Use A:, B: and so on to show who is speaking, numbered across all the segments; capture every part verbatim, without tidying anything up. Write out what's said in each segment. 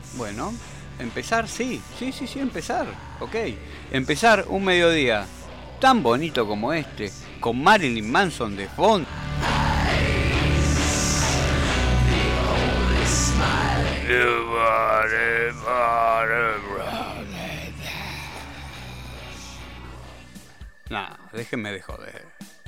A: Bueno, empezar, sí, sí, sí, sí, empezar, ok. Empezar un mediodía tan bonito como este, con Marilyn Manson de fondo. Nah, déjenme de joder.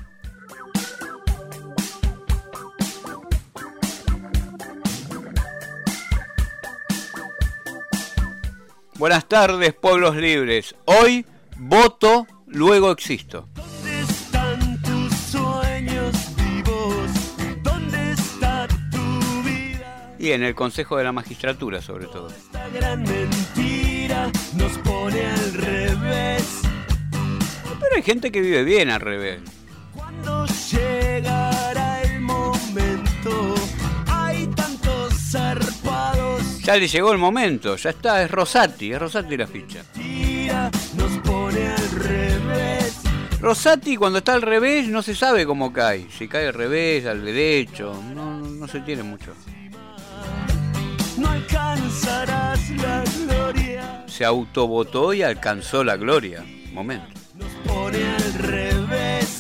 A: Buenas tardes, pueblos libres. Hoy voto, luego existo.
B: ¿Dónde están tus sueños vivos? ¿Dónde está tu vida?
A: Y en el Consejo de la Magistratura, sobre todo.
B: Esta gran mentira nos pone al revés.
A: Pero hay gente que vive bien al revés.
B: Cuando llegará el momento, hay tantos zarpados.
A: Ya le llegó el momento, ya está, es Rosati, es Rosati la ficha.
B: Tira, nos pone al revés.
A: Rosati cuando está al revés no se sabe cómo cae. Si cae al revés, al derecho, no, no se tiene mucho.
B: No alcanzarás la gloria.
A: Se autovotó y alcanzó la gloria. Momento.
B: Nos pone al revés.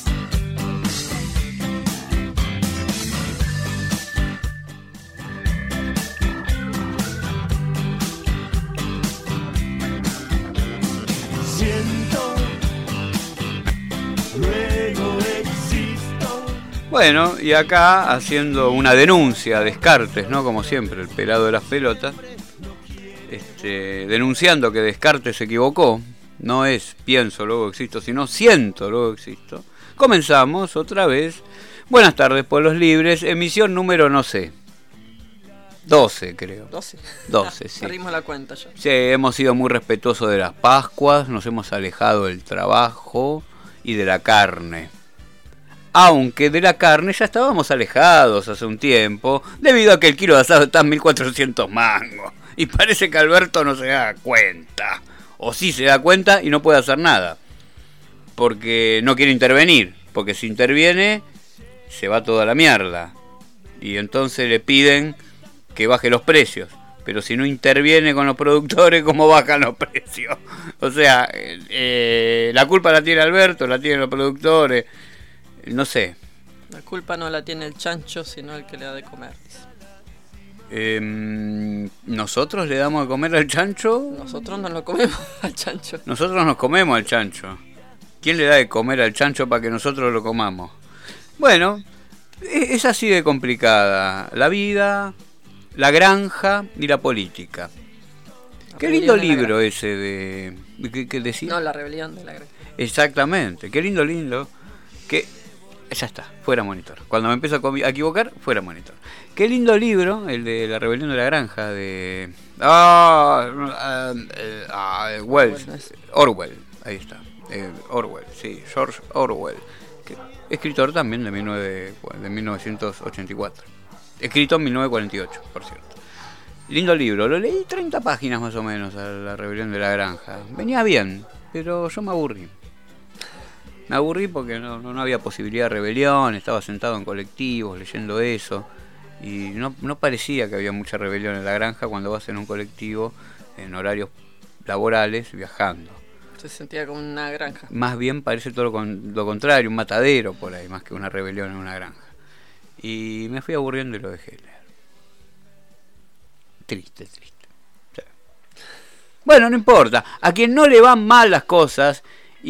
B: Siento, luego existo.
A: Bueno, y acá haciendo una denuncia, Descartes, ¿no? Como siempre, el pelado de las pelotas. Este, denunciando que Descartes se equivocó. No es pienso, luego existo, sino siento, luego existo. Comenzamos otra vez. Buenas tardes, pueblos libres. Emisión número, no sé, doce creo.
C: doce.
A: doce,
C: ah,
A: sí.
C: Perdimos la cuenta ya.
A: Sí, hemos sido muy respetuosos de las Pascuas, nos hemos alejado del trabajo y de la carne. Aunque de la carne ya estábamos alejados hace un tiempo, debido a que el kilo de asado está en mil cuatrocientos mangos. Y parece que Alberto no se da cuenta. O sí se da cuenta y no puede hacer nada. Porque no quiere intervenir. Porque si interviene, se va toda la mierda. Y entonces le piden que baje los precios. Pero si no interviene con los productores, ¿cómo bajan los precios? O sea, eh, la culpa la tiene Alberto, la tienen los productores. No sé.
C: La culpa no la tiene el chancho, sino el que le da de comer. Dice.
A: Eh, ¿Nosotros le damos de comer al chancho?
C: Nosotros no lo comemos al chancho.
A: Nosotros nos comemos al chancho. ¿Quién le da de comer al chancho para que nosotros lo comamos? Bueno, es así de complicada. La vida, la granja y la política.
C: La
A: Qué lindo
C: rebelión de la
A: libro
C: granja.
A: ese de... ¿Qué, qué decía?
C: No, la rebelión de la granja.
A: Exactamente, qué lindo, lindo. Que... Ya está, fuera monitor. Cuando me empiezo a, comi- a equivocar, fuera monitor. Qué lindo libro, el de La Rebelión de la Granja, de... Ah, ah, eh, ah, Wells,
C: Bueno, es-
A: Orwell, ahí está. Eh, Orwell, sí, George Orwell. Que, escritor también de, mil nueve- de mil novecientos ochenta y cuatro. Escrito en mil novecientos cuarenta y ocho, por cierto. Lindo libro, lo leí treinta páginas más o menos, a La Rebelión de la Granja. Venía bien, pero yo me aburrí. Me aburrí porque no, no, no había posibilidad de rebelión, estaba sentado en colectivos leyendo eso y no, no parecía que había mucha rebelión en la granja cuando vas en un colectivo en horarios laborales viajando.
C: Se sentía como una granja.
A: Más bien parece todo lo, con, lo contrario, un matadero por ahí, más que una rebelión en una granja. Y me fui aburriendo y lo dejé leer. Triste, triste. Sí. Bueno, no importa, a quien no le van mal las cosas...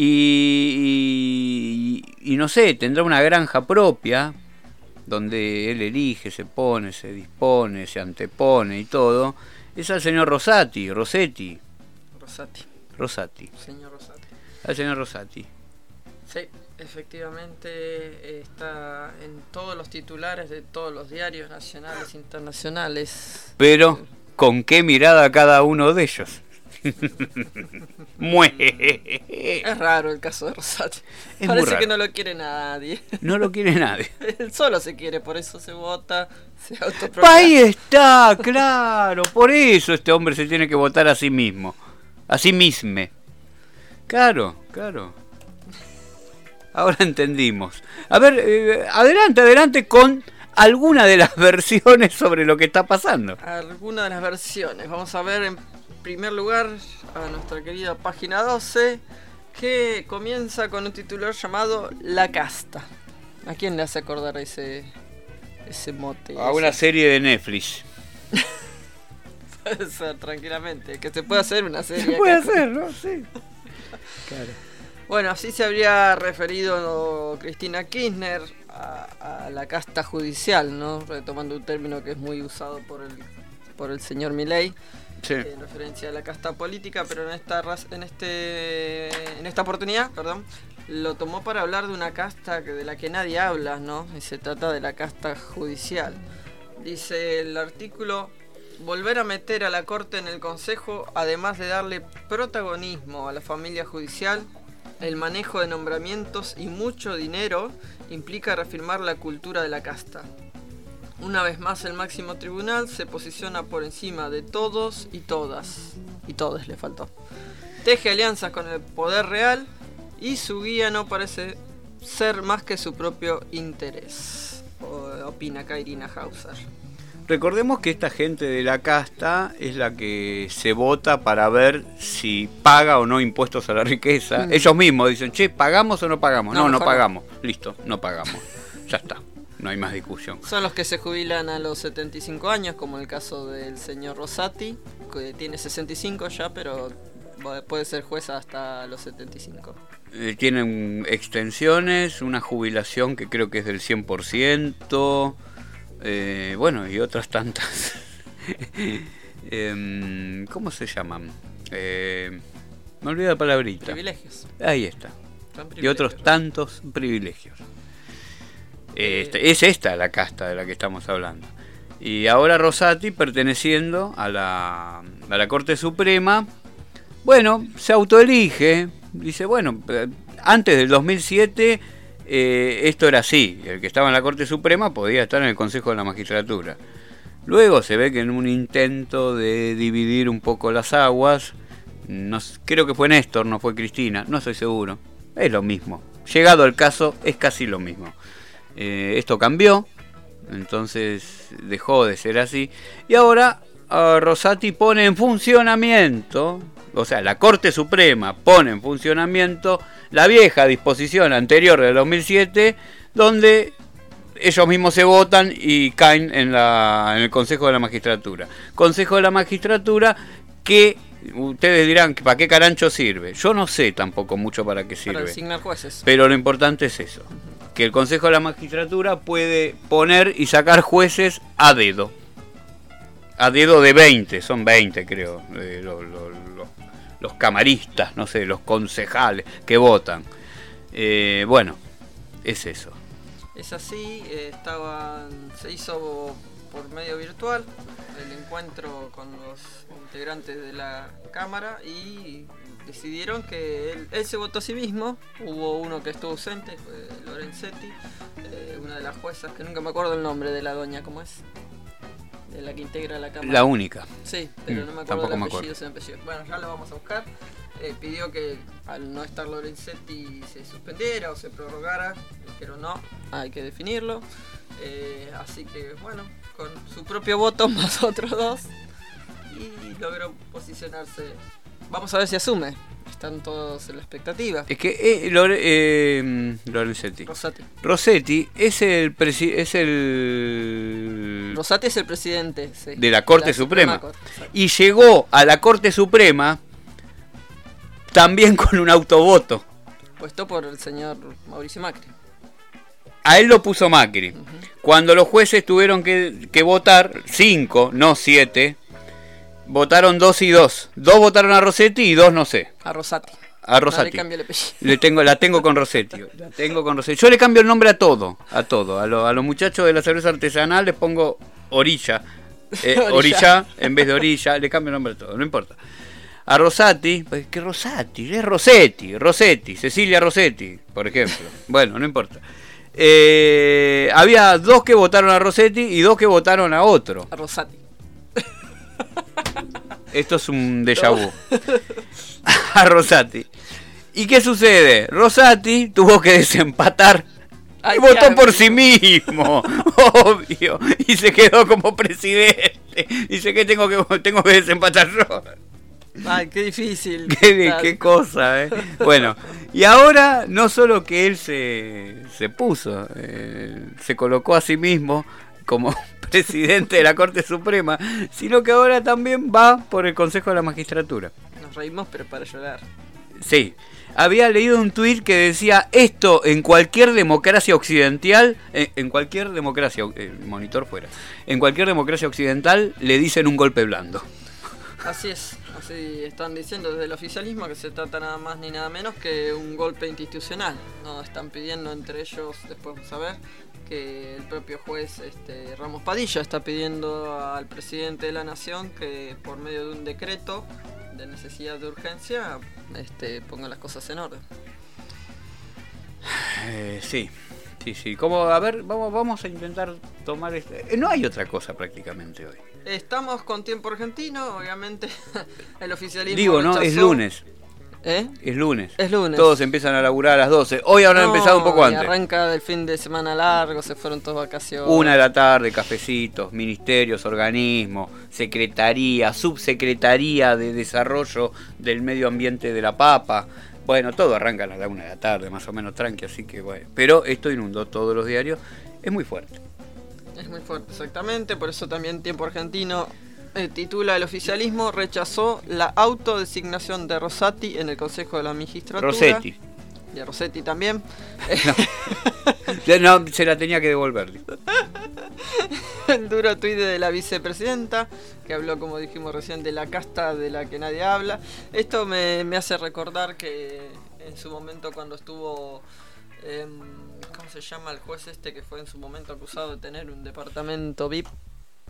A: Y, y, y no sé, tendrá una granja propia donde él elige, se pone, se dispone, se antepone y todo. Es al señor Rosati, Rossetti,
C: Rosati.
A: Rosati,
C: Señor Rosati.
A: al señor Rosati.
C: Sí, efectivamente está en todos los titulares de todos los diarios nacionales e internacionales.
A: Pero, ¿con qué mirada cada uno de ellos? Mue.
C: Es raro el caso de Rosati.
A: Es muy
C: Parece
A: raro.
C: que no lo quiere nadie.
A: No lo quiere nadie.
C: Él solo se quiere, por eso se vota, se autoproclama.
A: Ahí está, claro. Por eso este hombre se tiene que votar a sí mismo. A sí mismo. Claro, claro. Ahora entendimos. A ver, eh, adelante, adelante con alguna de las versiones sobre lo que está pasando.
C: Alguna de las versiones. Vamos a ver en primer lugar a nuestra querida página doce, que comienza con un titular llamado La Casta. ¿A quién le hace acordar ese, ese mote?
A: A una serie de Netflix.
C: Puede ser, tranquilamente. Que se puede hacer una serie.
A: Se puede
C: acá.
A: hacer, ¿no? Sí. Claro.
C: Bueno, así se habría referido Cristina Kirchner a, a la casta judicial, ¿no? Retomando un término que es muy usado por el, por el señor Milei.
A: Sí.
C: En referencia a la casta política, pero en esta en este en esta oportunidad, perdón, lo tomó para hablar de una casta que, de la que nadie habla, ¿no? Y se trata de la casta judicial. Dice el artículo: volver a meter a la Corte en el Consejo, además de darle protagonismo a la familia judicial, el manejo de nombramientos y mucho dinero, implica reafirmar la cultura de la casta. Una vez más, el máximo tribunal se posiciona por encima de todos y todas. Y todos le faltó. Teje alianzas con el poder real y su guía no parece ser más que su propio interés. Opina acá Irina Hauser.
A: Recordemos que esta gente de la casta es la que se vota para ver si paga o no impuestos a la riqueza. Mm. Ellos mismos dicen, che, ¿pagamos o no pagamos? No, no, no pagamos. No. Listo, no pagamos. Ya está. No hay más discusión.
C: Son los que se jubilan a los setenta y cinco años, como el caso del señor Rosati, que tiene sesenta y cinco ya, pero puede ser jueza hasta los setenta y cinco.
A: Eh, tienen extensiones, una jubilación que creo que es del cien por ciento, eh, bueno, y otras tantas. eh, ¿Cómo se llaman? Eh, me olvidé la palabrita.
C: Privilegios.
A: Ahí está. Y otros tantos privilegios. Este, es esta la casta de la que estamos hablando. Y ahora Rosati, perteneciendo a la, a la Corte Suprema, bueno, se autoelige. Dice, bueno, antes del dos mil siete eh, esto era así. El que estaba en la Corte Suprema podía estar en el Consejo de la Magistratura. Luego se ve que en un intento de dividir un poco las aguas, no, creo que fue Néstor, no fue Cristina, no estoy seguro. Es lo mismo. Llegado el caso, es casi lo mismo. Eh, esto cambió, entonces dejó de ser así. Y ahora uh, Rosati pone en funcionamiento, o sea, la Corte Suprema pone en funcionamiento la vieja disposición anterior del dos mil siete, donde ellos mismos se votan y caen en, la, en el Consejo de la Magistratura. Consejo de la Magistratura que ustedes dirán, ¿para qué carancho sirve? Yo no sé tampoco mucho para qué sirve.
C: Para designar jueces.
A: Pero lo importante es eso, que el Consejo de la Magistratura puede poner y sacar jueces a dedo. A dedo de veinte, son veinte creo, eh, lo, lo, lo, los camaristas, no sé, los concejales que votan. Eh, bueno, es eso.
C: Es así, eh, estaban, se hizo por medio virtual el encuentro con los integrantes de la Cámara y decidieron que él, él se votó a sí mismo. Hubo uno que estuvo ausente, fue Lorenzetti, eh, una de las juezas que nunca me acuerdo el nombre de la doña, ¿cómo es? De la que integra la Cámara.
A: La única.
C: Sí, pero mm, no me acuerdo
A: tampoco
C: el
A: me
C: apellido,
A: acuerdo.
C: se me apellido. Bueno, ya lo vamos a buscar. Eh, pidió que al no estar Lorenzetti se suspendiera o se prorrogara. Dijeron no, hay que definirlo. Eh, así que bueno, con su propio voto más otros dos. Y logró posicionarse. Vamos a ver si asume. Están todos en la expectativa.
A: Es que eh, Lore, eh, Lorenzetti.
C: Rosati.
A: Rossetti es el presi es el
C: Rosati es el presidente, sí,
A: de la Corte
C: la
A: Suprema.
C: Suprema Corte,
A: y llegó a la Corte Suprema también con un autovoto.
C: Puesto por el señor Mauricio Macri.
A: A él lo puso Macri.
C: Uh-huh.
A: Cuando los jueces tuvieron que, que votar, cinco, no siete, votaron dos y dos. Dos votaron a Rossetti y dos no sé.
C: A Rosati.
A: A Rosati.
C: No le cambio el apellido.
A: Le tengo, la tengo con Rossetti. La tengo con Rossetti. Yo le cambio el nombre a todo. A todo. A, lo, a los muchachos de la cerveza artesanal les pongo Orilla. Eh, orilla. orilla en vez de Orilla. Le cambio el nombre a todo. No importa. A Rosati. Pues, ¿qué Rosati? Es Rossetti. Rossetti. Cecilia Rossetti, por ejemplo. Bueno, no importa. Eh, había dos que votaron a Rossetti y dos que votaron a otro.
C: A Rosati.
A: Esto es un déjà vu. A Rosati. ¿Y qué sucede? Rosati tuvo que desempatar
C: Ay,
A: y votó
C: qué
A: por
C: amigo.
A: sí mismo, obvio, y se quedó como presidente. Dice que tengo que tengo que desempatar yo.
C: Ay, qué difícil.
A: Qué,
C: Tal.
A: qué cosa, ¿eh? Bueno, y ahora no solo que él se, se puso, eh, se colocó a sí mismo como presidente de la Corte Suprema, sino que ahora también va por el Consejo de la Magistratura.
C: Nos reímos, pero para llorar.
A: Sí, había leído un tuit que decía, esto en cualquier democracia occidental, en, en cualquier democracia, el monitor fuera, en cualquier democracia occidental le dicen un golpe blando.
C: Así es, así están diciendo desde el oficialismo que se trata nada más ni nada menos que un golpe institucional. No están pidiendo entre ellos, después vamos a ver, que el propio juez este, Ramos Padilla está pidiendo al presidente de la nación que por medio de un decreto de necesidad de urgencia este, ponga las cosas en orden.
A: Eh, sí, sí, sí. Como, a ver, vamos, vamos a intentar tomar este... eh, no hay otra cosa prácticamente hoy.
C: Estamos con tiempo argentino, obviamente el oficialismo
A: Digo, ¿no?
C: rechazó-
A: Es lunes.
C: ¿Eh?
A: Es lunes.
C: Es lunes.
A: Todos empiezan a laburar a las doce. Hoy habrán
C: No,
A: empezado un poco
C: y
A: antes.
C: arranca del fin de semana largo, se fueron todos vacaciones.
A: Una de la tarde, cafecitos, ministerios, organismos, secretaría, subsecretaría de desarrollo del medio ambiente de la Papa. Bueno, todo arranca a las una de la tarde, más o menos tranqui, así que bueno. Pero esto inundó todos los diarios, es muy fuerte.
C: Es muy fuerte, exactamente, por eso también Tiempo Argentino eh, titula el oficialismo rechazó la autodesignación de Rosati en el Consejo de la Magistratura.
A: Rossetti.
C: Y a Rossetti también.
A: No, se la tenía que devolver.
C: El duro tuit de la vicepresidenta, que habló, como dijimos recién, de la casta de la que nadie habla. Esto me, me hace recordar que en su momento cuando estuvo... Eh, ¿Cómo se llama el juez este que fue en su momento acusado de tener un departamento V I P?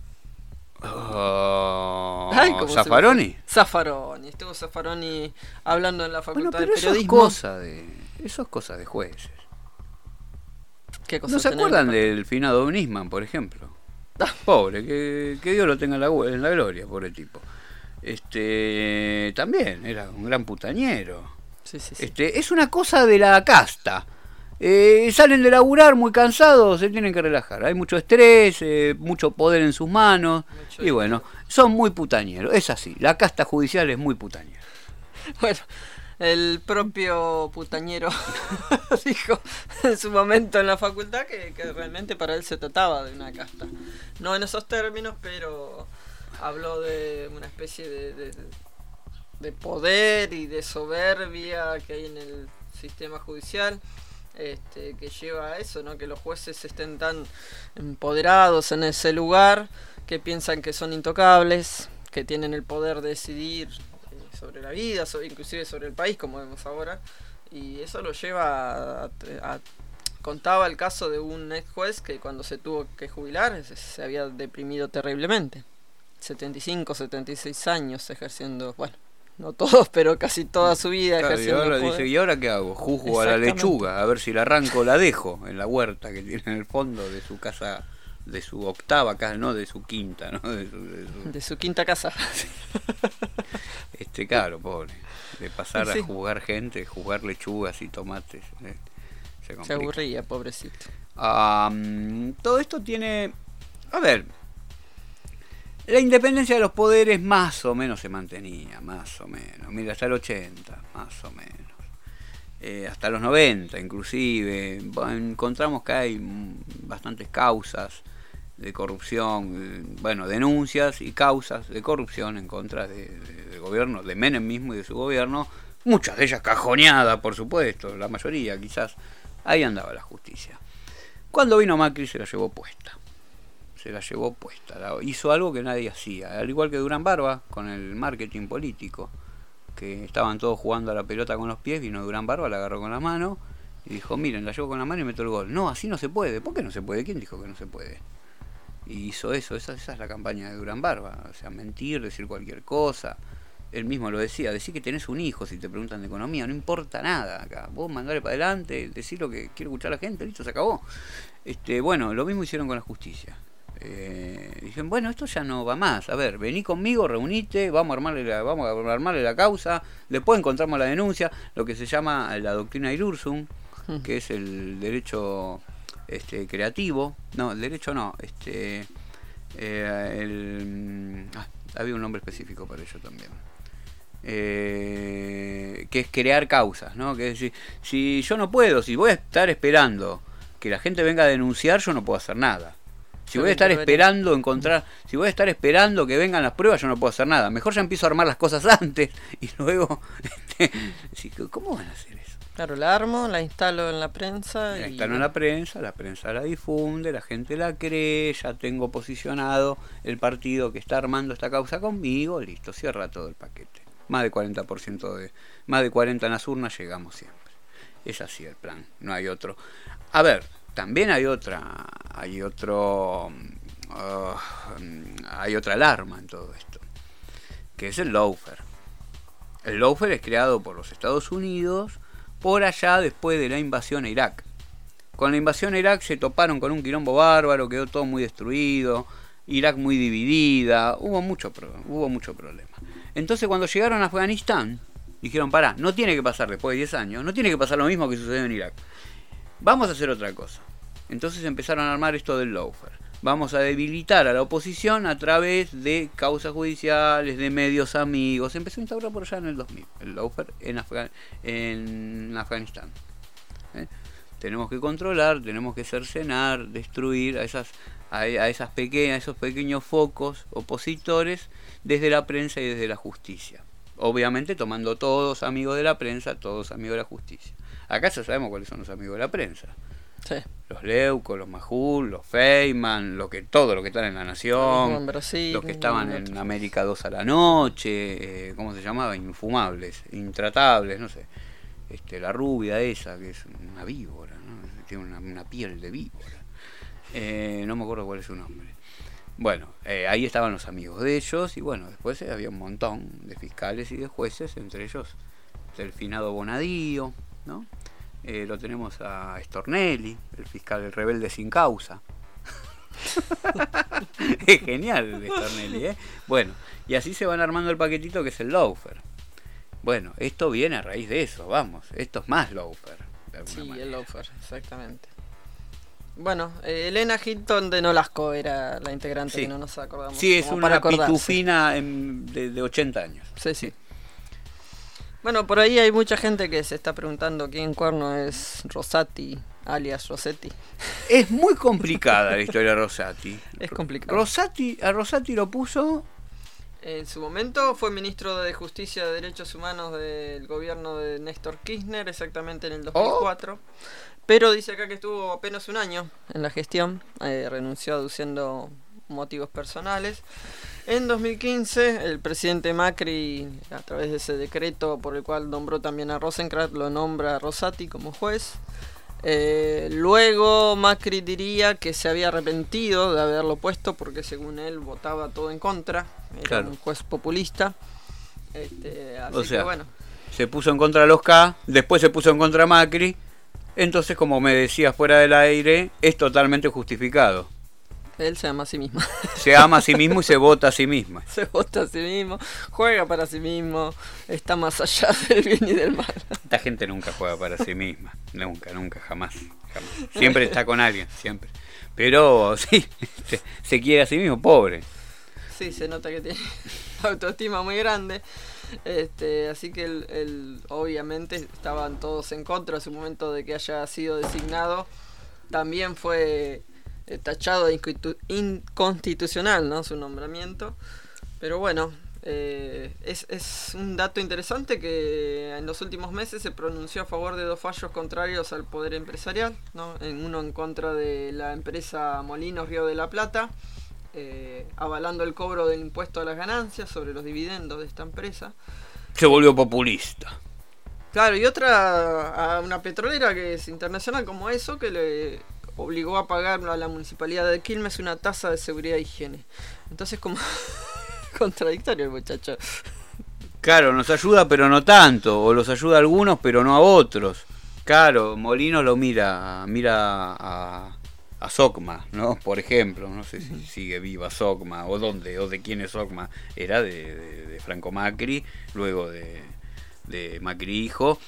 A: Oh,
C: Ay, ¿cómo se me
A: ¿Zaffaroni?
C: fue? Zaffaroni, estuvo Zaffaroni hablando en la
A: Bueno,
C: facultad
A: pero
C: de
A: eso es
C: periodismo.
A: cosa de, eso es cosa de jueces.
C: ¿Qué cosa
A: ¿No se
C: tener
A: acuerdan
C: un
A: del finado Nisman, por ejemplo?
C: Ah.
A: Pobre, que, que Dios lo tenga en la, en la gloria, pobre tipo. Este, también era un gran putañero.
C: Sí, sí, sí.
A: Este, es una cosa de la casta. Eh, salen de laburar muy cansados, se tienen que relajar. Hay mucho estrés, eh, mucho poder en sus manos.
C: Mucho
A: Y bueno, son muy putañeros. Es así, la casta judicial es muy putañera.
C: Bueno, el propio putañero dijo en su momento en la facultad que, que realmente para él se trataba de una casta. No en esos términos, pero habló de una especie de, de, de poder y de soberbia que hay en el sistema judicial. Este, que lleva a eso, ¿no? Que los jueces estén tan empoderados en ese lugar, que piensan que son intocables, que tienen el poder de decidir eh, sobre la vida, sobre, inclusive sobre el país, como vemos ahora, y eso lo lleva a, a, a contaba el caso de un ex juez que cuando se tuvo que jubilar se, se había deprimido terriblemente, setenta y cinco, setenta y seis años ejerciendo, bueno, no todos, pero casi toda su vida
A: Claro, y
C: ejerciendo
A: ahora
C: poder.
A: dice, ¿y ahora qué hago? Juzgo a la
C: Exactamente.
A: lechuga, a ver si la arranco o la dejo en la huerta que tiene en el fondo de su casa, de su octava casa, no de su quinta, ¿no? De su, de su-
C: De su quinta casa.
A: Este, claro, pobre. De pasar
C: Sí.
A: a jugar gente, jugar lechugas y tomates. eh, se
C: Se
A: complica.
C: aburría, pobrecito.
A: Am, todo esto tiene... A ver, la independencia de los poderes más o menos se mantenía, más o menos. Mira, hasta el ochenta, más o menos. Eh, hasta los noventa inclusive. Bueno, encontramos que hay mm, bastantes causas de corrupción, eh, bueno, denuncias y causas de corrupción en contra de, de- del gobierno, de Menem mismo y de su gobierno. Muchas de ellas cajoneadas, por supuesto, la mayoría quizás. Ahí andaba la justicia. Cuando vino Macri se la llevó puesta. Se la llevó puesta. La- hizo algo que nadie hacía. Al igual que Durán Barba, con el marketing político. Que estaban todos jugando a la pelota con los pies. Vino Durán Barba, la agarró con la mano. Y dijo, miren, la llevo con la mano y meto el gol. No, así no se puede. ¿Por qué no se puede? ¿Quién dijo que no se puede? Y hizo eso. Esa, esa es la campaña de Durán Barba. O sea, mentir, decir cualquier cosa. Él mismo lo decía, decir que tenés un hijo si te preguntan de economía, no importa nada acá, vos mandale para adelante, decir lo que quiere escuchar la gente, listo, se acabó. Este, bueno, lo mismo hicieron con la justicia. Eh, dijeron, bueno, esto ya no va más, a ver, vení conmigo, reunite, vamos a armarle la, vamos a armarle la causa, después encontramos la denuncia, lo que se llama la doctrina Irursum, que es el derecho este, creativo, no, el derecho no, este, eh, el, ah, había un nombre específico para ello también. Eh, que es crear causas, ¿no? Que es decir, si yo no puedo, si voy a estar esperando que la gente venga a denunciar, yo no puedo hacer nada. Si voy a estar esperando encontrar, si voy a estar esperando que vengan las pruebas, yo no puedo hacer nada. Mejor ya empiezo a armar las cosas antes y luego, este, ¿cómo van a hacer eso?
C: Claro, la armo, la instalo en la prensa.
A: La
C: y...
A: instalo en la prensa, la prensa la difunde, la gente la cree, ya tengo posicionado el partido que está armando esta causa conmigo, listo, cierra todo el paquete. Más de cuarenta por ciento de, más de cuarenta en las urnas llegamos siempre. Es así el plan, no hay otro. A ver, también hay otra, hay otro, uh, hay otra alarma en todo esto, que es el lawfare. El lawfare es creado por los Estados Unidos por allá después de la invasión a Irak. Con la invasión a Irak se toparon con un quilombo bárbaro, quedó todo muy destruido, Irak muy dividida, hubo mucho, hubo mucho problema. Entonces cuando llegaron a Afganistán, dijeron, pará, no tiene que pasar después de diez años, no tiene que pasar lo mismo que sucedió en Irak. Vamos a hacer otra cosa. Entonces empezaron a armar esto del lawfare. Vamos a debilitar a la oposición a través de causas judiciales, de medios amigos. Empezó a instaurar por allá en el dos mil, el lawfare en, Afgan- en Afganistán. ¿Eh? Tenemos que controlar, tenemos que cercenar, destruir a esas, a, a esas pequeñas, a esos pequeños focos opositores desde la prensa y desde la justicia. Obviamente tomando todos amigos de la prensa, todos amigos de la justicia. Acá ya sabemos cuáles son los amigos de la prensa.
C: Sí.
A: Los Leuco, los Majul, los Feynman, lo que, todo lo que están en La Nación,
C: en Brasil,
A: los que estaban en
C: otros.
A: América dos a la noche, eh, ¿cómo se llamaba? Infumables, intratables, no sé. Este, la rubia esa, que es una víbora, ¿no? Tiene una, una piel de víbora. Eh, no me acuerdo cuál es su nombre. Bueno, eh, ahí estaban los amigos de ellos y bueno, después eh, había un montón de fiscales y de jueces, entre ellos el finado Bonadío, ¿no? Eh, lo tenemos a Stornelli, el fiscal el rebelde sin causa. Es genial el Stornelli, ¿eh? Bueno, y así se van armando el paquetito que es el lawfare. Bueno, esto viene a raíz de eso, vamos, esto es más lawfare.
C: Sí,
A: manera.
C: el lawfare, exactamente. Bueno, eh, Elena Hinton de Nolasco era la integrante,
A: Sí.
C: que no nos acordamos.
A: Sí, es
C: como
A: una
C: para acordarse.
A: pitufina en- de, de ochenta años.
C: Sí, sí. Bueno, por ahí hay mucha gente que se está preguntando quién cuerno es Rosati, alias Rossetti.
A: Es muy complicada la historia de Rosati.
C: Es complicado.
A: Rosati, a Rosati lo puso...
C: En su momento fue ministro de Justicia y Derechos Humanos del gobierno de Néstor Kirchner, exactamente en el dos mil cuatro. Oh. Pero dice acá que estuvo apenas un año en la gestión, eh, renunció aduciendo motivos personales. En dos mil quince, el presidente Macri, a través de ese decreto por el cual nombró también a Rosenkrantz, lo nombra a Rosati como juez. Eh, luego Macri diría que se había arrepentido de haberlo puesto porque según él votaba todo en contra, era
A: Claro.
C: un juez populista. Este, así
A: O sea,
C: que bueno,
A: se puso en contra de los K, después se puso en contra de Macri. Entonces, como me decía fuera del aire, es totalmente justificado.
C: él se ama a sí mismo.
A: Se ama a sí mismo y se vota a sí misma.
C: Se vota a sí mismo, juega para sí mismo, está más allá del bien y del mal.
A: Esta gente nunca juega para sí misma. Nunca, nunca, jamás. jamás. Siempre está con alguien, siempre. Pero sí, se, se quiere a sí mismo, pobre.
C: Sí, se nota que tiene autoestima muy grande. Este, así que él, él, obviamente estaban todos en contra en su momento de que haya sido designado. También fue eh, tachado de inconstitu- inconstitucional, ¿no?, su nombramiento. Pero bueno, eh, es, es un dato interesante que en los últimos meses se pronunció a favor de dos fallos contrarios al poder empresarial, ¿no? En uno en contra de la empresa Molinos Río de la Plata, Eh, avalando el cobro del impuesto a las ganancias sobre los dividendos de esta empresa.
A: Se volvió populista.
C: Claro, y otra a una petrolera que es internacional como eso, que le obligó a pagar a la municipalidad de Quilmes una tasa de seguridad e higiene. Entonces, como contradictorio el muchacho.
A: Claro, nos ayuda pero no tanto, o los ayuda a algunos pero no a otros. Claro, Molinos lo mira, mira a, a Socma, ¿no? Por ejemplo, no sé si sigue viva Socma, o dónde, o de quién es Socma. Era de, de, de Franco Macri, luego de, de Macri hijo,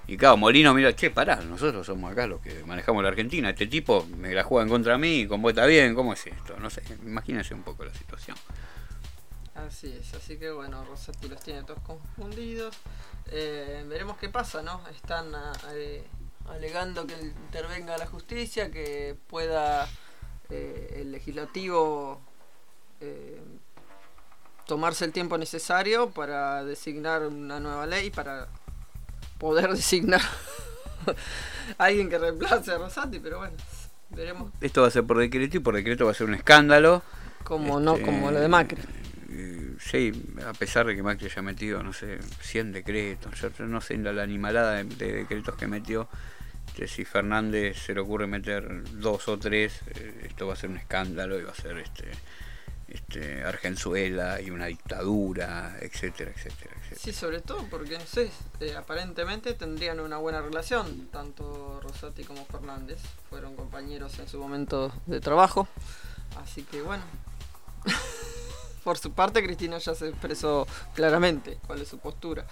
A: Y claro, Molino mira, che, pará, nosotros somos acá los que manejamos la Argentina, este tipo me la juega en contra mí, con vos está bien, ¿cómo es esto? No sé, imagínense un poco la situación.
C: Así es, así que bueno, Rosati los tiene todos confundidos. Eh, veremos qué pasa, ¿no? Están a, a, alegando que intervenga la justicia, que pueda eh, el legislativo eh, tomarse el tiempo necesario para designar una nueva ley, para poder designar a alguien que reemplace a Rosati, pero bueno, veremos.
A: Esto va a ser por decreto y por decreto va a ser un escándalo.
C: Como
A: este,
C: no, como lo de Macri.
A: Sí, a pesar de que Macri haya metido, no sé, cien decretos, yo no sé la, la animalada de, de decretos que metió, que si Fernández se le ocurre meter dos o tres, eh, esto va a ser un escándalo y va a ser este, este Argenzuela y una dictadura, etcétera, etcétera, etcétera.
C: Sí, sobre todo porque, no sé, eh, aparentemente tendrían una buena relación, tanto Rosati como Fernández, fueron compañeros en su momento de trabajo, así que bueno... Por su parte, Cristina ya se expresó claramente cuál es su postura.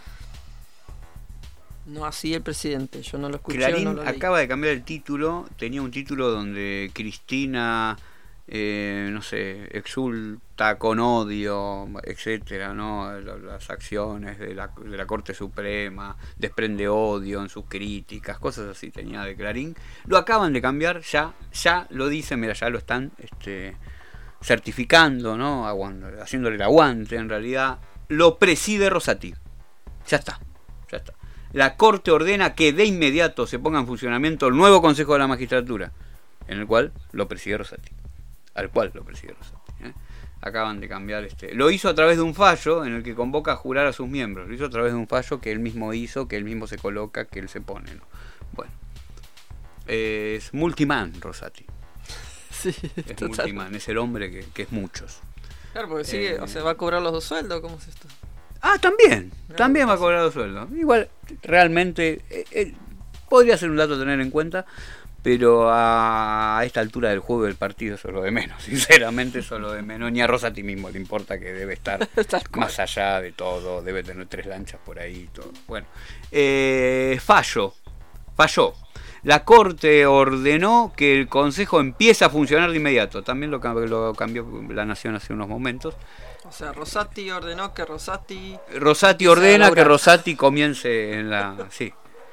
C: No así el presidente, yo no lo escuché.
A: Clarín
C: no lo leí.
A: Acaba de cambiar el título, tenía un título donde Cristina, eh, no sé, exulta con odio, etcétera, ¿no? Las acciones de la, de la Corte Suprema, desprende odio en sus críticas, cosas así tenía de Clarín. Lo acaban de cambiar, ya, ya lo dicen, mira, ya lo están... este certificando, ¿no? Aguando, haciéndole el aguante, en realidad, lo preside Rosati. Ya está, ya está. La Corte ordena que de inmediato se ponga en funcionamiento el nuevo Consejo de la Magistratura, en el cual lo preside Rosati. Al cual lo preside Rosati. ¿eh? Acaban de cambiar este. Lo hizo a través de un fallo en el que convoca a jurar a sus miembros. Lo hizo a través de un fallo que él mismo hizo, que él mismo se coloca, que él se pone, ¿no? Bueno. Eh, es multiman Rosati.
C: Sí,
A: es
C: total.
A: multiman, es el hombre que, que es muchos.
C: Claro, porque sigue,
A: Eh,
C: o sea, va a cobrar los dos sueldos, ¿cómo es esto?
A: Ah, también,
C: Claro,
A: también va a
C: sí.
A: cobrar los sueldos. Igual, realmente, eh, eh, podría ser un dato a tener en cuenta, pero a esta altura del juego del partido eso es lo de menos, sinceramente eso es lo de menos. Ni a Rosati mismo le importa, que debe estar más allá de todo, debe tener tres lanchas por ahí y todo. Bueno, eh, fallo, falló. La Corte ordenó que el Consejo empiece a funcionar de inmediato. También lo, lo cambió La Nación hace unos momentos.
C: O sea, Rosati ordenó que Rosati...
A: Rosati ordena que Rosati comience en la... Sí.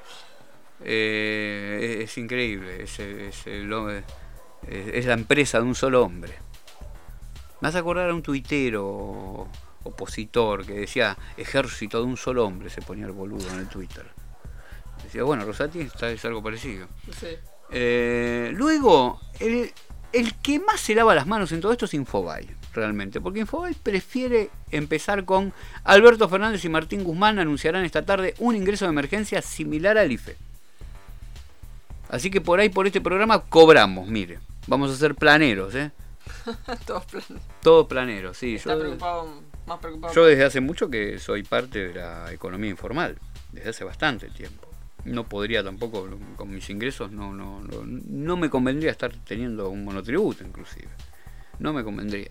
A: Eh, es, es increíble. Es, es, es, es la empresa de un solo hombre. Me hace acordar a un tuitero opositor que decía ejército de un solo hombre, se ponía el boludo en el Twitter. Decía, bueno, Rosati está, es algo parecido.
C: Sí.
A: Eh, luego, el, el que más se lava las manos en todo esto es Infobae, realmente. Porque Infobae prefiere empezar con Alberto Fernández y Martín Guzmán anunciarán esta tarde un ingreso de emergencia similar al I F E. Así que por ahí, por este programa, cobramos, mire. Vamos a ser planeros, ¿eh?
C: Todos planes.
A: Todos planeros, sí.
C: Está
A: Yo,
C: preocupado, más preocupado.
A: yo desde hace mucho que soy parte de la economía informal. Desde hace bastante tiempo. No podría tampoco, con mis ingresos, no, no, no, no me convendría estar teniendo un monotributo, inclusive. No me convendría.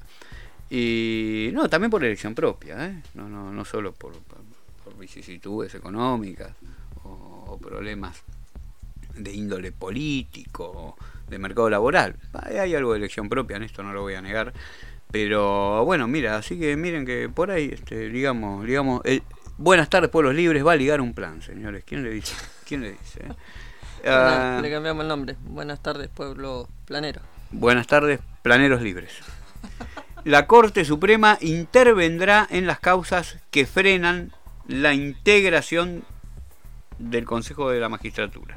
A: Y no, también por elección propia, ¿eh? No, no, no solo por, por, por vicisitudes económicas o, o problemas de índole político, de mercado laboral. Hay algo de elección propia, en esto no lo voy a negar. Pero bueno, mira, así que miren que por ahí, este, digamos, digamos, el, Buenas tardes, Pueblos Libres va a ligar un plan, señores. ¿Quién le dice? ¿Quién le dice?
C: Bueno,
A: Uh,
C: le cambiamos el nombre. Buenas tardes, Pueblo Planero.
A: Buenas tardes, Planeros Libres. La Corte Suprema intervendrá en las causas que frenan la integración del Consejo de la Magistratura.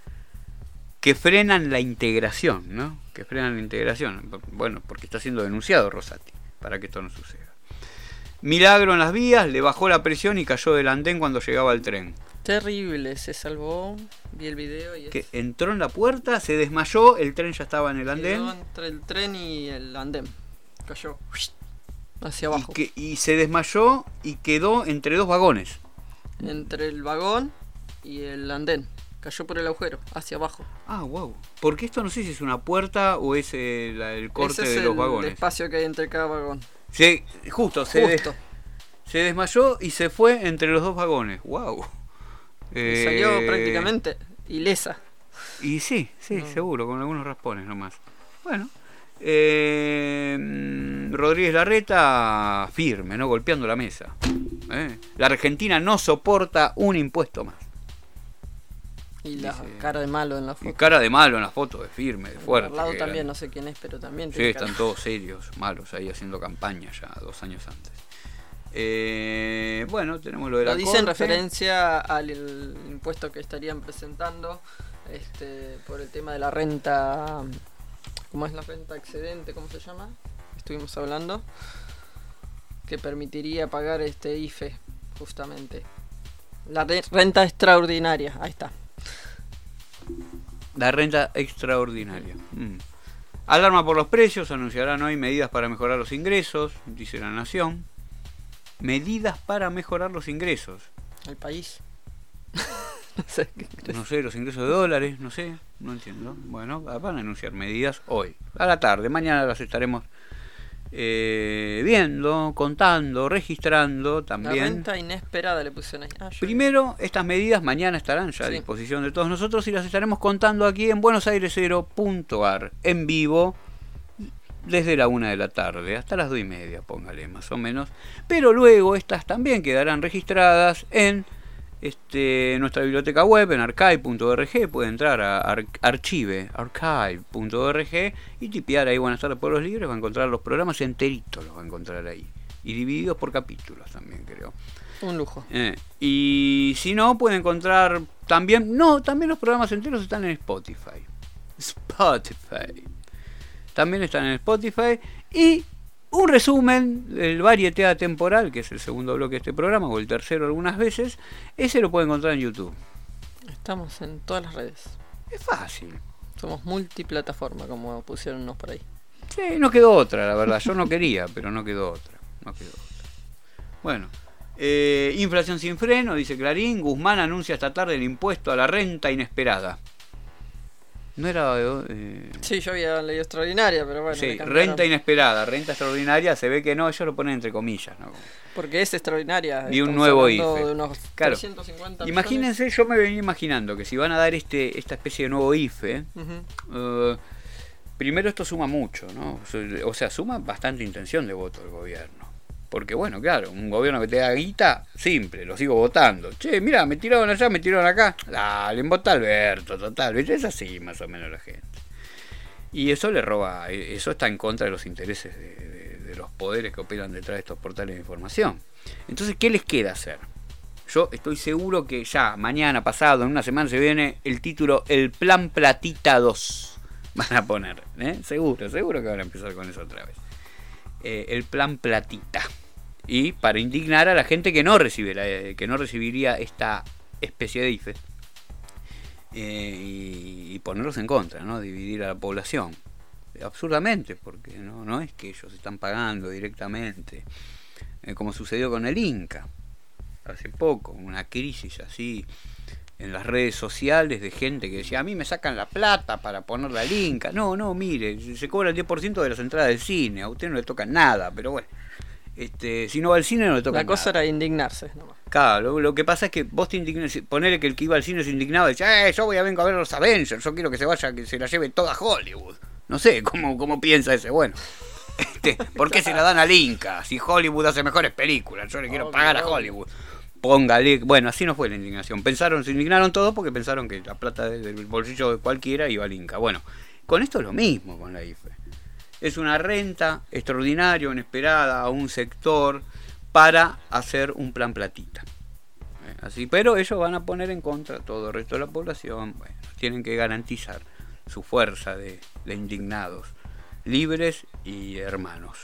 A: Que frenan la integración, ¿no? Que frenan la integración. Bueno, porque está siendo denunciado Rosati para que esto no suceda. Milagro en las vías, le bajó la presión y cayó del andén cuando llegaba el tren.
C: Terrible, se salvó. Vi el video y
A: Que
C: es...
A: entró en la puerta, se desmayó, el tren ya estaba en el andén.
C: Quedó entre el tren y el andén. Cayó hacia abajo.
A: Y, que, y se desmayó y quedó entre dos vagones.
C: Entre el vagón y el andén. Cayó por el agujero, hacia abajo.
A: Ah, wow. Porque esto no sé si es una puerta o es el, el corte
C: Ese es
A: de los
C: el
A: vagones.
C: espacio que hay entre cada vagón.
A: Se, justo, se,
C: Justo.
A: des- se desmayó y se fue entre los dos vagones. Wow. Eh,
C: Salió prácticamente ilesa.
A: Y sí, sí,
C: No.
A: seguro, con algunos raspones nomás. Bueno, eh, Rodríguez Larreta firme, ¿no? Golpeando la mesa. ¿eh? La Argentina no soporta un impuesto más.
C: Y la
A: Dice-
C: cara de malo en la
A: Y
C: foto.
A: cara de malo en la foto, de firme, de fuerte.
C: Al lado
A: que
C: también,
A: eran.
C: no sé quién es, pero también
A: Sí,
C: tiene cara.
A: están todos serios, malos, ahí haciendo campaña ya dos años antes. Eh, bueno, tenemos lo de la
C: Lo dice en
A: Corte.
C: referencia al el impuesto que estarían presentando este, por el tema de la renta. ¿Cómo es la renta excedente? ¿Cómo se llama? Estuvimos hablando. Que permitiría pagar este I F E, justamente. La re- renta extraordinaria, ahí está.
A: La renta extraordinaria. Mm. Alarma por los precios, anunciarán hoy medidas para mejorar los ingresos, dice La Nación. Medidas para mejorar los ingresos.
C: El país. No sé qué crees.
A: No sé, los ingresos de dólares, no sé, no entiendo. Bueno, van a anunciar medidas hoy, a la tarde. Mañana las estaremos eh, viendo, contando, registrando
C: La
A: también.
C: renta inesperada le pusieron ahí. Ah, yo-
A: Primero, estas medidas mañana estarán ya a
C: Sí.
A: disposición de todos nosotros y las estaremos contando aquí en buenos aires cero punto ar, en vivo, desde la una de la tarde hasta las dos y media, póngale más o menos. Pero luego estas también quedarán registradas en este, nuestra biblioteca web, en archive punto org. Puede entrar a ar- archive, archive punto org y tipear ahí Buenas tardes, Pueblos Libres. Va a encontrar los programas enteritos, los va a encontrar ahí. Y divididos por capítulos también, creo.
C: Un lujo.
A: Eh, y si no, puede encontrar también, no, también los programas enteros están en Spotify. Spotify. También están en Spotify. Y un resumen del varieté temporal, que es el segundo bloque de este programa, o el tercero algunas veces, ese lo puede encontrar en YouTube.
C: Estamos en todas las redes.
A: Es fácil.
C: Somos multiplataforma, como pusieron unos por ahí.
A: Sí, no quedó otra, la verdad. Yo no quería, pero no quedó otra. No quedó otra. Bueno, eh, inflación sin freno, dice Clarín. Guzmán anuncia esta tarde el impuesto a la renta inesperada. No era... Eh,
C: Sí, yo había leído extraordinaria, pero bueno.
A: sí,
C: le cambiaron.
A: renta inesperada, renta extraordinaria, se ve que no, ellos lo ponen entre comillas, ¿no?
C: Porque es extraordinaria.
A: Y un
C: estamos
A: nuevo
C: hablando
A: I F E.
C: de unos
A: Claro.
C: trescientos cincuenta millones.
A: Imagínense, yo me venía imaginando que si van a dar este esta especie de nuevo I F E,
C: Ujú.
A: eh, primero esto suma mucho, ¿no? O sea, suma bastante intención de voto del gobierno. Porque bueno, claro, un gobierno que te da guita, simple, lo sigo votando. Che, mira, me tiraron allá, me tiraron acá. Dale, vota Alberto, total. ¿Viste? Es así más o menos la gente. Y eso le roba, eso está en contra de los intereses de, de, de los poderes que operan detrás de estos portales de información. Entonces, ¿qué les queda hacer? Yo estoy seguro que ya mañana, pasado, en una semana se viene el título El Plan Platita dos. Van a poner, ¿eh? Seguro, seguro que van a empezar con eso otra vez. Eh, el Plan Platita. Y para indignar a la gente que no recibe la, que no recibiría esta especie de I F E. Eh, y, y ponerlos en contra, ¿no? Dividir a la población. Absurdamente, porque no, no es que ellos están pagando directamente. Eh, como sucedió con el Inca. Hace poco, una crisis así en las redes sociales de gente que decía, a mí me sacan la plata para ponerla al Inca. No, no, mire, se cobra el diez por ciento de las entradas del cine, a usted no le toca nada, pero bueno, este, si no va al cine no le toca
C: La
A: nada.
C: cosa era indignarse nomás.
A: Claro, lo, lo que pasa es que vos te indignas, ponele que el que iba al cine se indignaba y decía, eh, yo voy a vengo a ver los Avengers, yo quiero que se vaya, que se la lleve toda Hollywood. No sé, ¿cómo, cómo piensa ese? Bueno, este, ¿por qué se la dan al Inca? Si Hollywood hace mejores películas, yo le quiero
C: Obvio,
A: pagar a
C: obvio.
A: Hollywood. Póngale, bueno, así no fue la indignación. Pensaron, se indignaron todos porque pensaron que la plata del bolsillo de cualquiera iba al Inca. Bueno, con esto es lo mismo con la I F E. Es una renta extraordinaria, inesperada a un sector para hacer un plan platita. ¿Eh? Así, pero ellos van a poner en contra a todo el resto de la población. Bueno, tienen que garantizar su fuerza de, de indignados, libres y hermanos.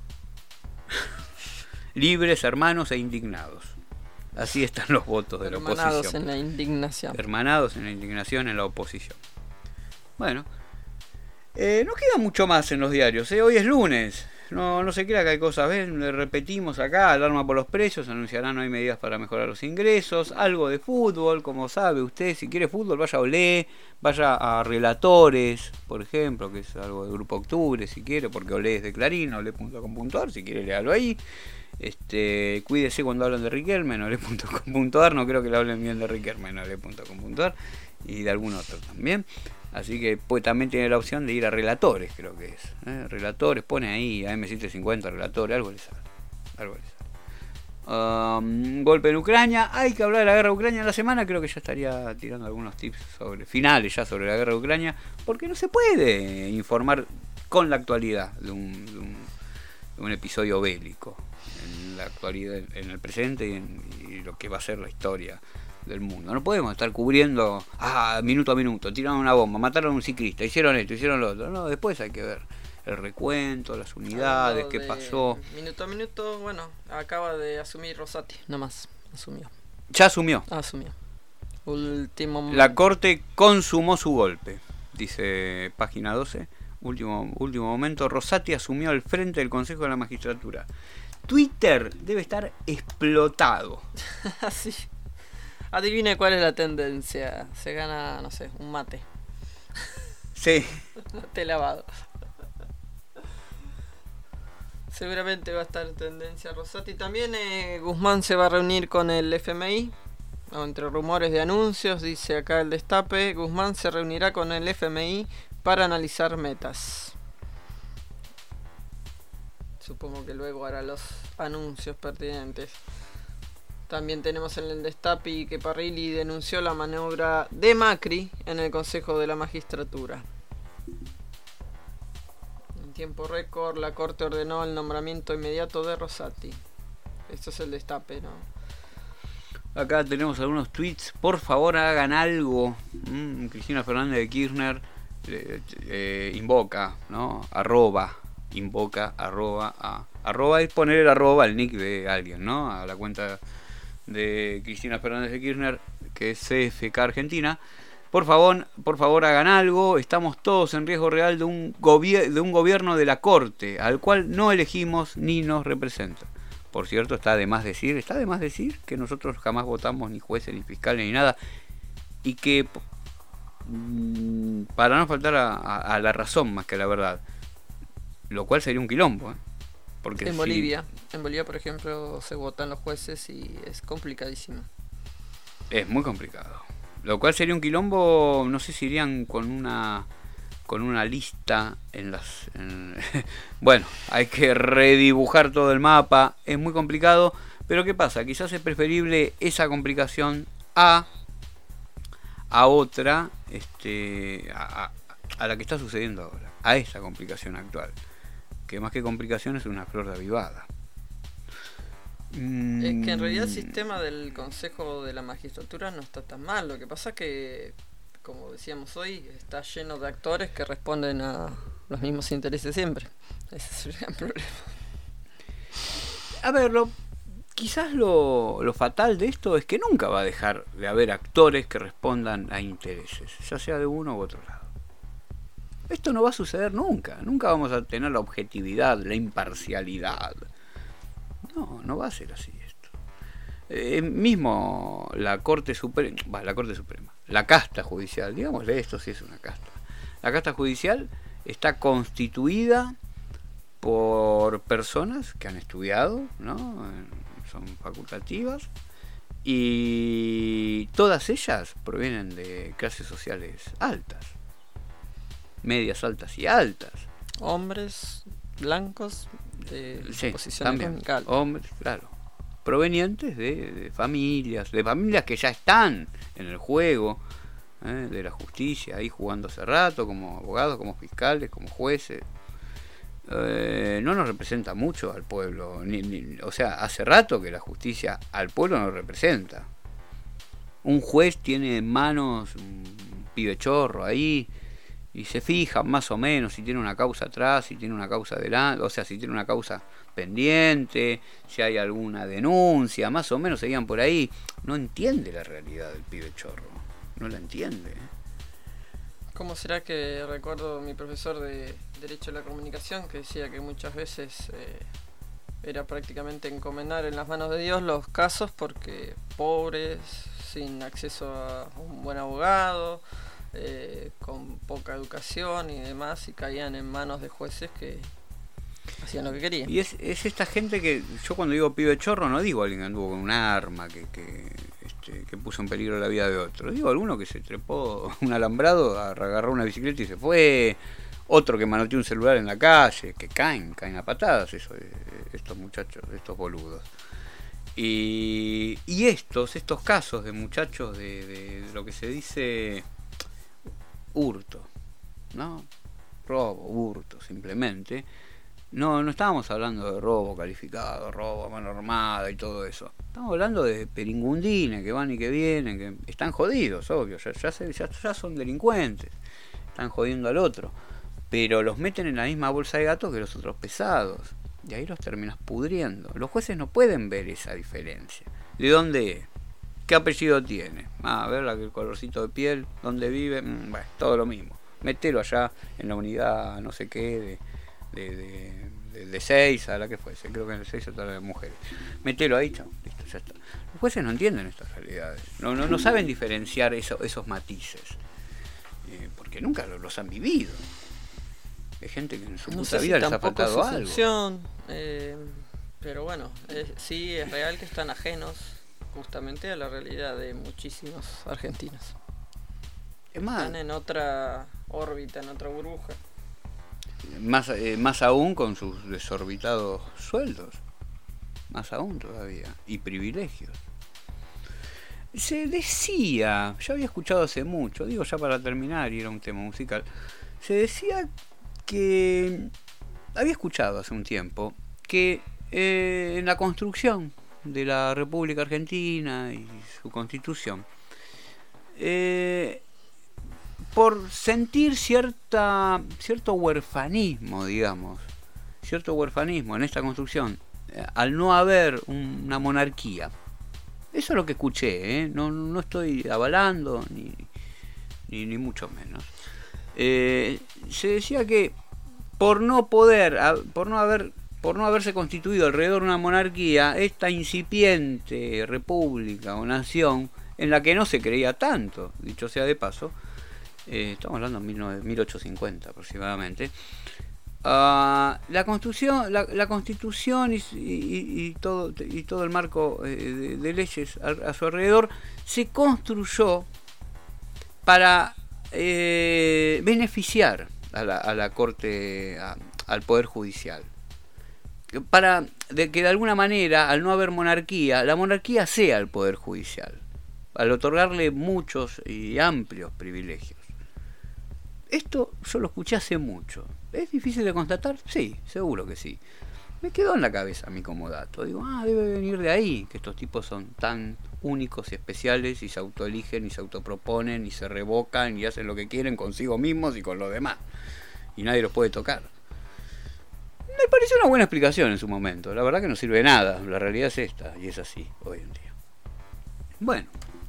A: Libres, hermanos e indignados. Así están los votos de la
C: Hermanados
A: oposición.
C: en la indignación.
A: Hermanados en la indignación en la oposición. Bueno, eh, no queda mucho más en los diarios. ¿eh? Hoy es lunes. No, no se crea que hay cosas. ¿ven? Le repetimos acá, alarma por los precios. Anunciarán hoy medidas para mejorar los ingresos. Algo de fútbol, como sabe usted. Si quiere fútbol, vaya a Olé. Vaya a Relatores, por ejemplo, que es algo de Grupo Octubre, si quiere, porque Olé es de Clarín, olé punto com punto ar. Si quiere, léalo ahí. Este, cuídese cuando hablan de Riquelme, no le punto com punto ar, no creo que le hablen bien de Riquelme, no le punto com punto ar, y de algún otro también. Así que pues también tiene la opción de ir a Relatores, creo que es. ¿eh? Relatores, pone ahí a eme setecientos cincuenta Relatores, algo le sale. Algo le sale. Um, golpe en Ucrania, hay que hablar de la guerra de Ucrania en la semana, creo que ya estaría tirando algunos tips sobre finales ya sobre la guerra de Ucrania, porque no se puede informar con la actualidad de un, de un, de un episodio bélico, en la actualidad, en el presente y, en, y lo que va a ser la historia del mundo. No podemos estar cubriendo ah, minuto a minuto, tiraron una bomba, mataron a un ciclista, hicieron esto, hicieron lo otro. No, después hay que ver el recuento, las unidades, qué pasó.
C: Minuto a minuto, bueno, acaba de asumir Rosati, nada más, asumió.
A: Ya asumió.
C: Asumió. Último.
A: La corte consumó su golpe, dice página doce. Último, último momento, Rosati asumió al frente del Consejo de la Magistratura. Twitter debe estar explotado.
C: Sí. Adivine cuál es la tendencia. Se gana, no sé, un mate.
A: Sí.
C: Mate lavado. Seguramente va a estar tendencia Rosati. También eh, Guzmán se va a reunir con el F M I. O entre rumores de anuncios, dice acá el Destape. Guzmán se reunirá con el F M I para analizar metas. Supongo que luego hará los anuncios pertinentes. También tenemos en el Destape que Parrilli denunció la maniobra de Macri en el Consejo de la Magistratura. En tiempo récord, la Corte ordenó el nombramiento inmediato de Rosati. Esto es el Destape, ¿no?
A: Acá tenemos algunos tweets. Por favor, hagan algo. Mm, Cristina Fernández de Kirchner eh, eh, invoca, ¿no? Arroba. Invoca, arroba, a. Arroba es poner el arroba al nick de alguien, ¿no? A la cuenta de Cristina Fernández de Kirchner, que es C F K Argentina. Por favor, por favor hagan algo. Estamos todos en riesgo real de un, gobier- de un gobierno de la Corte, al cual no elegimos ni nos representa. Por cierto, está de más decir, está de más decir que nosotros jamás votamos ni jueces, ni fiscales, ni nada. Y que, mmm, para no faltar a, a, a la razón más que a la verdad, lo cual sería un quilombo, ¿eh? Porque
C: en
A: si...
C: Bolivia, en Bolivia por ejemplo se votan los jueces y es complicadísimo.
A: Es muy complicado. Lo cual sería un quilombo, no sé si irían con una con una lista en las en... Bueno, hay que redibujar todo el mapa, es muy complicado, pero ¿qué pasa? Quizás es preferible esa complicación a a otra, este a, a, a la que está sucediendo ahora, a esa complicación actual, que más que complicación es una flor de avivada. Mm.
C: Es que en realidad el sistema del Consejo de la Magistratura no está tan mal. Lo que pasa es que, como decíamos hoy, está lleno de actores que responden a los mismos intereses siempre. Ese es el gran problema.
A: A ver, lo, quizás lo, lo fatal de esto es que nunca va a dejar de haber actores que respondan a intereses, ya sea de uno u otro lado. Esto no va a suceder nunca. Nunca vamos a tener la objetividad, la imparcialidad. No, no va a ser así esto. Eh, mismo la Corte Suprema, bah, la Corte Suprema, la casta judicial, digámosle esto si es una casta. La casta judicial está constituida por personas que han estudiado, ¿no? Son facultativas y todas ellas provienen de clases sociales altas, medias altas y altas.
C: Hombres blancos de
A: sí,
C: posición
A: también,
C: económica.
A: hombres, claro, provenientes de, de familias, de familias que ya están en el juego, ¿eh? De la justicia, ahí jugando hace rato, como abogados, como fiscales, como jueces. Eh, no nos representa mucho al pueblo, ni, ni, o sea, hace rato que la justicia al pueblo no representa. Un juez tiene en manos un pibe chorro ahí y se fija más o menos si tiene una causa atrás, si tiene una causa adelante, o sea, si tiene una causa pendiente, si hay alguna denuncia, más o menos seguían por ahí. No entiende la realidad del pibe chorro, no la entiende.
C: ¿Cómo será que recuerdo mi profesor de Derecho a la Comunicación que decía que muchas veces eh, era prácticamente encomendar en las manos de Dios los casos porque pobres, sin acceso a un buen abogado, Eh, con poca educación y demás, y caían en manos de jueces que hacían lo que querían.
A: Y es, es esta gente que, yo cuando digo pibe chorro, no digo alguien que anduvo con un arma, que, que, este, que puso en peligro la vida de otro. Digo alguno que se trepó un alambrado, agarró una bicicleta y se fue. Otro que manoteó un celular en la calle, que caen, caen a patadas eso, estos muchachos, estos boludos. Y, y estos, estos casos de muchachos de, de, de lo que se dice hurto, ¿no? Robo, hurto, simplemente. No, no estábamos hablando de robo calificado, robo a mano armada y todo eso. Estamos hablando de peringundines que van y que vienen, que están jodidos, obvio, ya, ya, se, ya, ya son delincuentes, están jodiendo al otro. Pero los meten en la misma bolsa de gato que los otros pesados. Y ahí los terminas pudriendo. Los jueces no pueden ver esa diferencia. ¿De dónde es? ¿Qué apellido tiene? Ah, a ver, el colorcito de piel, ¿dónde vive? Mm, bueno, todo lo mismo. Mételo allá en la unidad no sé qué de de, de, de, de seis a la que fuese. Creo que en el seis a todas las mujeres. Mételo ahí, chao, listo, ya está. Los jueces no entienden estas realidades. No, no, no saben diferenciar eso, esos matices. Eh, porque nunca los, los han vivido. Hay gente que en su
C: No
A: puta
C: sé si
A: vida les ha
C: tampoco
A: faltado
C: es su
A: algo.
C: función, eh, pero bueno, es, sí es real que están ajenos justamente a la realidad de muchísimos argentinos.
A: Es más,
C: Están en otra órbita, en otra burbuja.
A: más, eh, más aún con sus desorbitados sueldos. Más aún todavía. Y privilegios. Se decía, yo había escuchado hace mucho, digo ya para terminar, y era un tema musical, se decía que había escuchado hace un tiempo que eh, en la construcción de la República Argentina y su constitución, eh, por sentir cierta cierto huerfanismo, digamos, cierto huerfanismo en esta construcción, eh, al no haber un, una monarquía, eso es lo que escuché, ¿eh? no, no estoy avalando ni, ni, ni mucho menos. Eh, se decía que por no poder, por no haber, por no haberse constituido alrededor de una monarquía, esta incipiente república o nación en la que no se creía tanto, dicho sea de paso, eh, estamos hablando de mil ochocientos cincuenta aproximadamente, uh, la construcción, la, la constitución y, y, y todo y todo el marco eh, de, de leyes a, a su alrededor se construyó para Eh, beneficiar a la, a la corte, a, al poder judicial, para de que de alguna manera, al no haber monarquía, la monarquía sea el poder judicial, al otorgarle muchos y amplios privilegios. Esto yo lo escuché hace mucho. ¿Es difícil de constatar? Sí, seguro que sí. Me quedó en la cabeza a mí como dato. Digo, ah, debe venir de ahí, que estos tipos son tan únicos y especiales y se autoeligen y se autoproponen y se revocan y hacen lo que quieren consigo mismos y con los demás. Y nadie los puede tocar. Me pareció una buena explicación en su momento. La verdad que no sirve de nada. La realidad es esta y es así hoy en día. Bueno,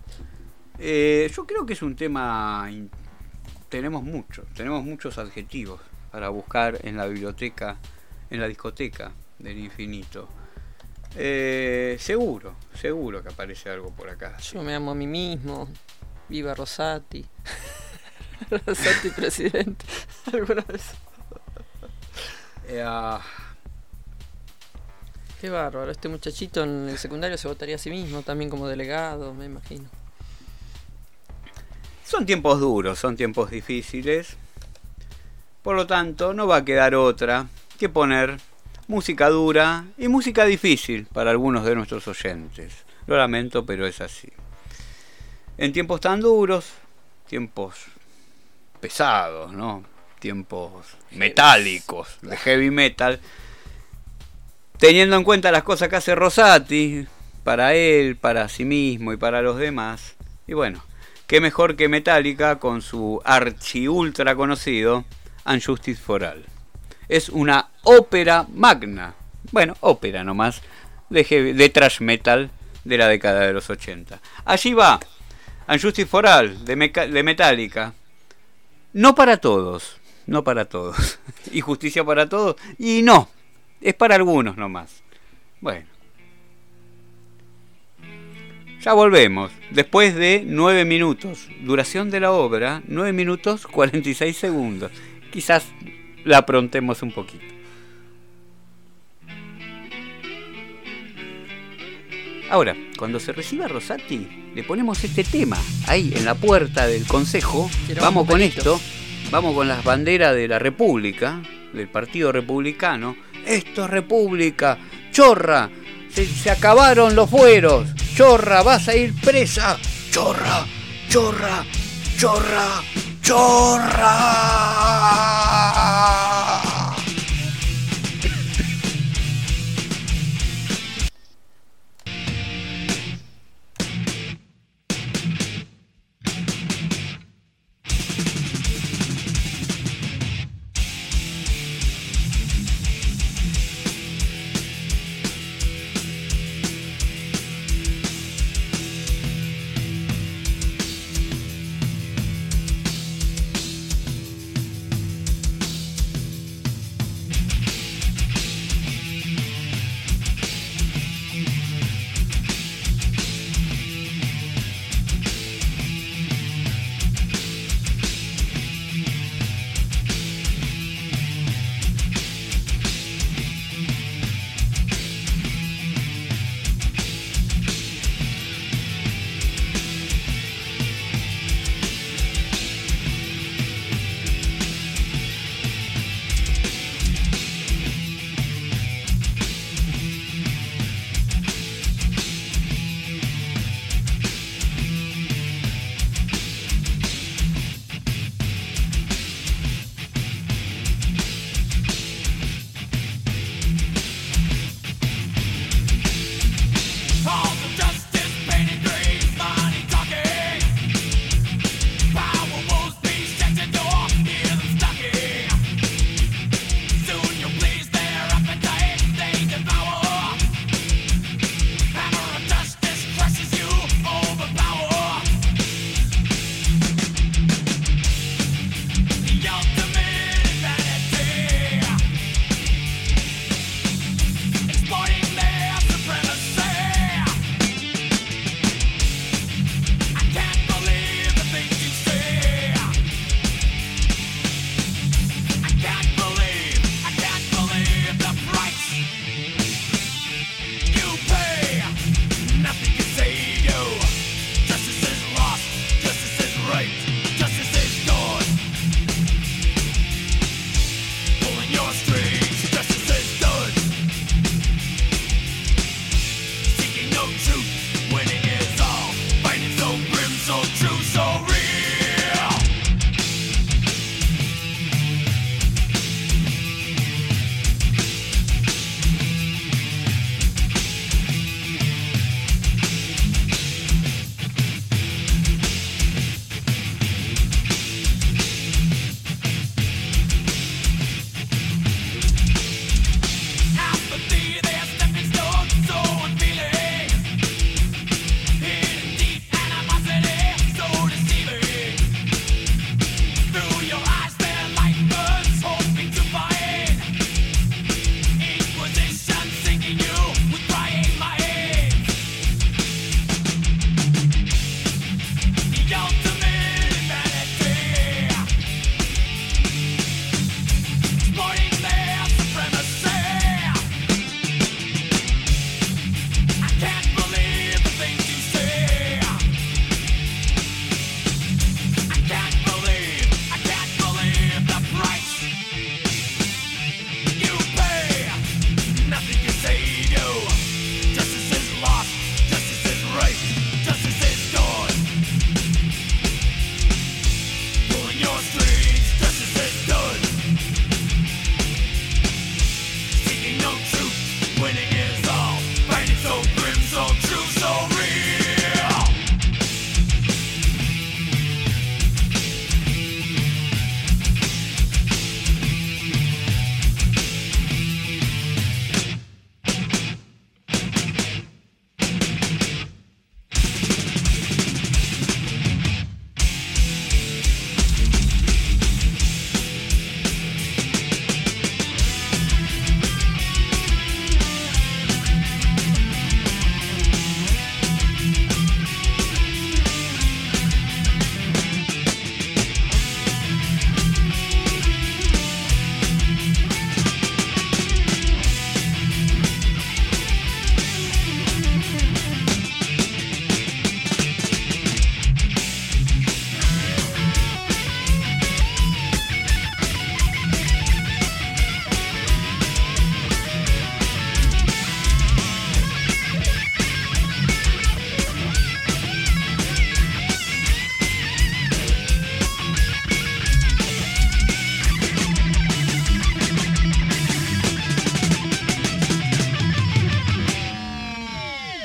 A: eh, yo creo que es un tema... In- tenemos muchos, tenemos muchos adjetivos para buscar en la biblioteca, en la discoteca del infinito. Eh, seguro, seguro que aparece algo por acá.
C: Yo me amo a mí mismo. Viva Rosati. Rosati presidente. Alguna vez.
A: Eh, uh...
C: Qué bárbaro. Este muchachito en el secundario se votaría a sí mismo también como delegado, me imagino.
A: Son tiempos duros, son tiempos difíciles. Por lo tanto, no va a quedar otra que poner música dura y música difícil para algunos de nuestros oyentes. Lo lamento, pero es así. En tiempos tan duros, tiempos pesados, ¿no? Tiempos metálicos, de heavy metal, teniendo en cuenta las cosas que hace Rosati, para él, para sí mismo y para los demás. Y bueno, qué mejor que Metallica con su archi ultra conocido And Justice for All. Es una ópera magna, bueno, ópera nomás, de, heavy, de thrash metal de la década de los ochenta. Allí va, And Justice for All, de, Meca- de Metallica. No para todos, no para todos. Y justicia para todos, y no, es para algunos nomás. Bueno. Ya volvemos, después de nueve minutos. Duración de la obra, nueve minutos cuarenta y seis segundos. Quizás la aprontemos un poquito. Ahora, cuando se reciba Rosati, le ponemos este tema ahí en la puerta del consejo.
C: Quiero
A: Vamos
C: un
A: con
C: papelito.
A: esto, vamos con las banderas de la República, del Partido Republicano. Esto es República, chorra, se, se acabaron los fueros, chorra, vas a ir presa, chorra, chorra, chorra, chorra.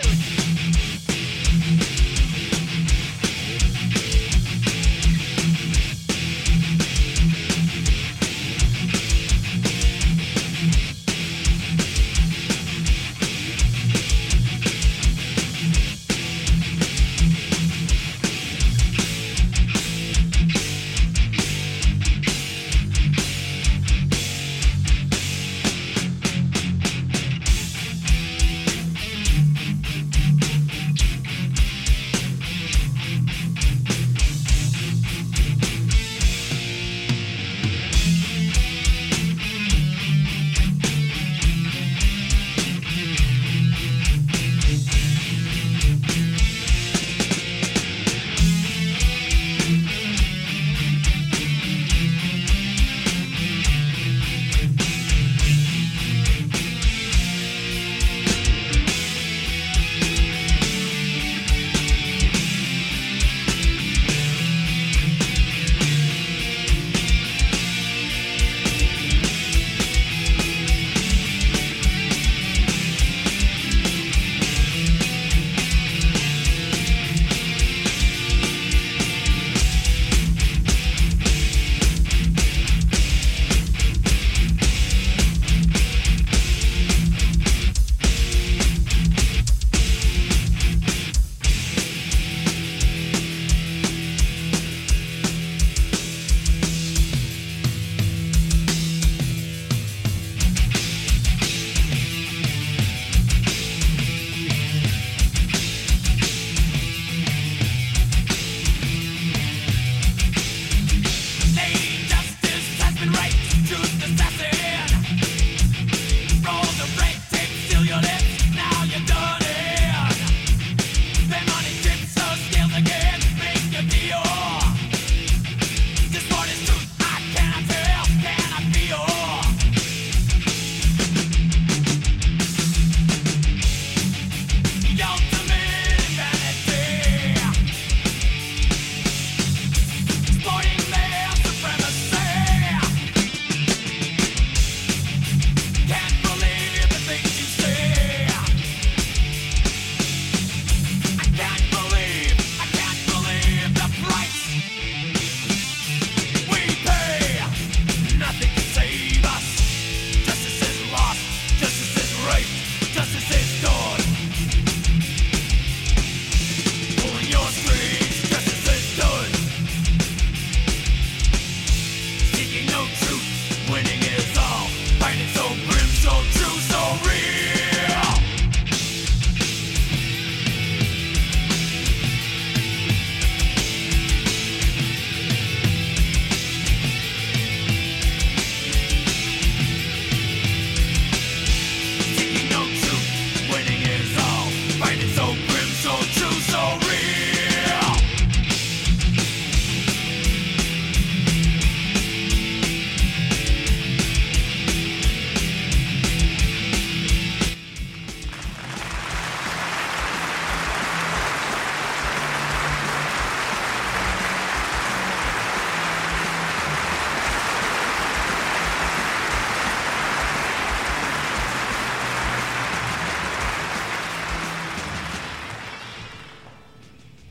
B: Winning is all, fighting so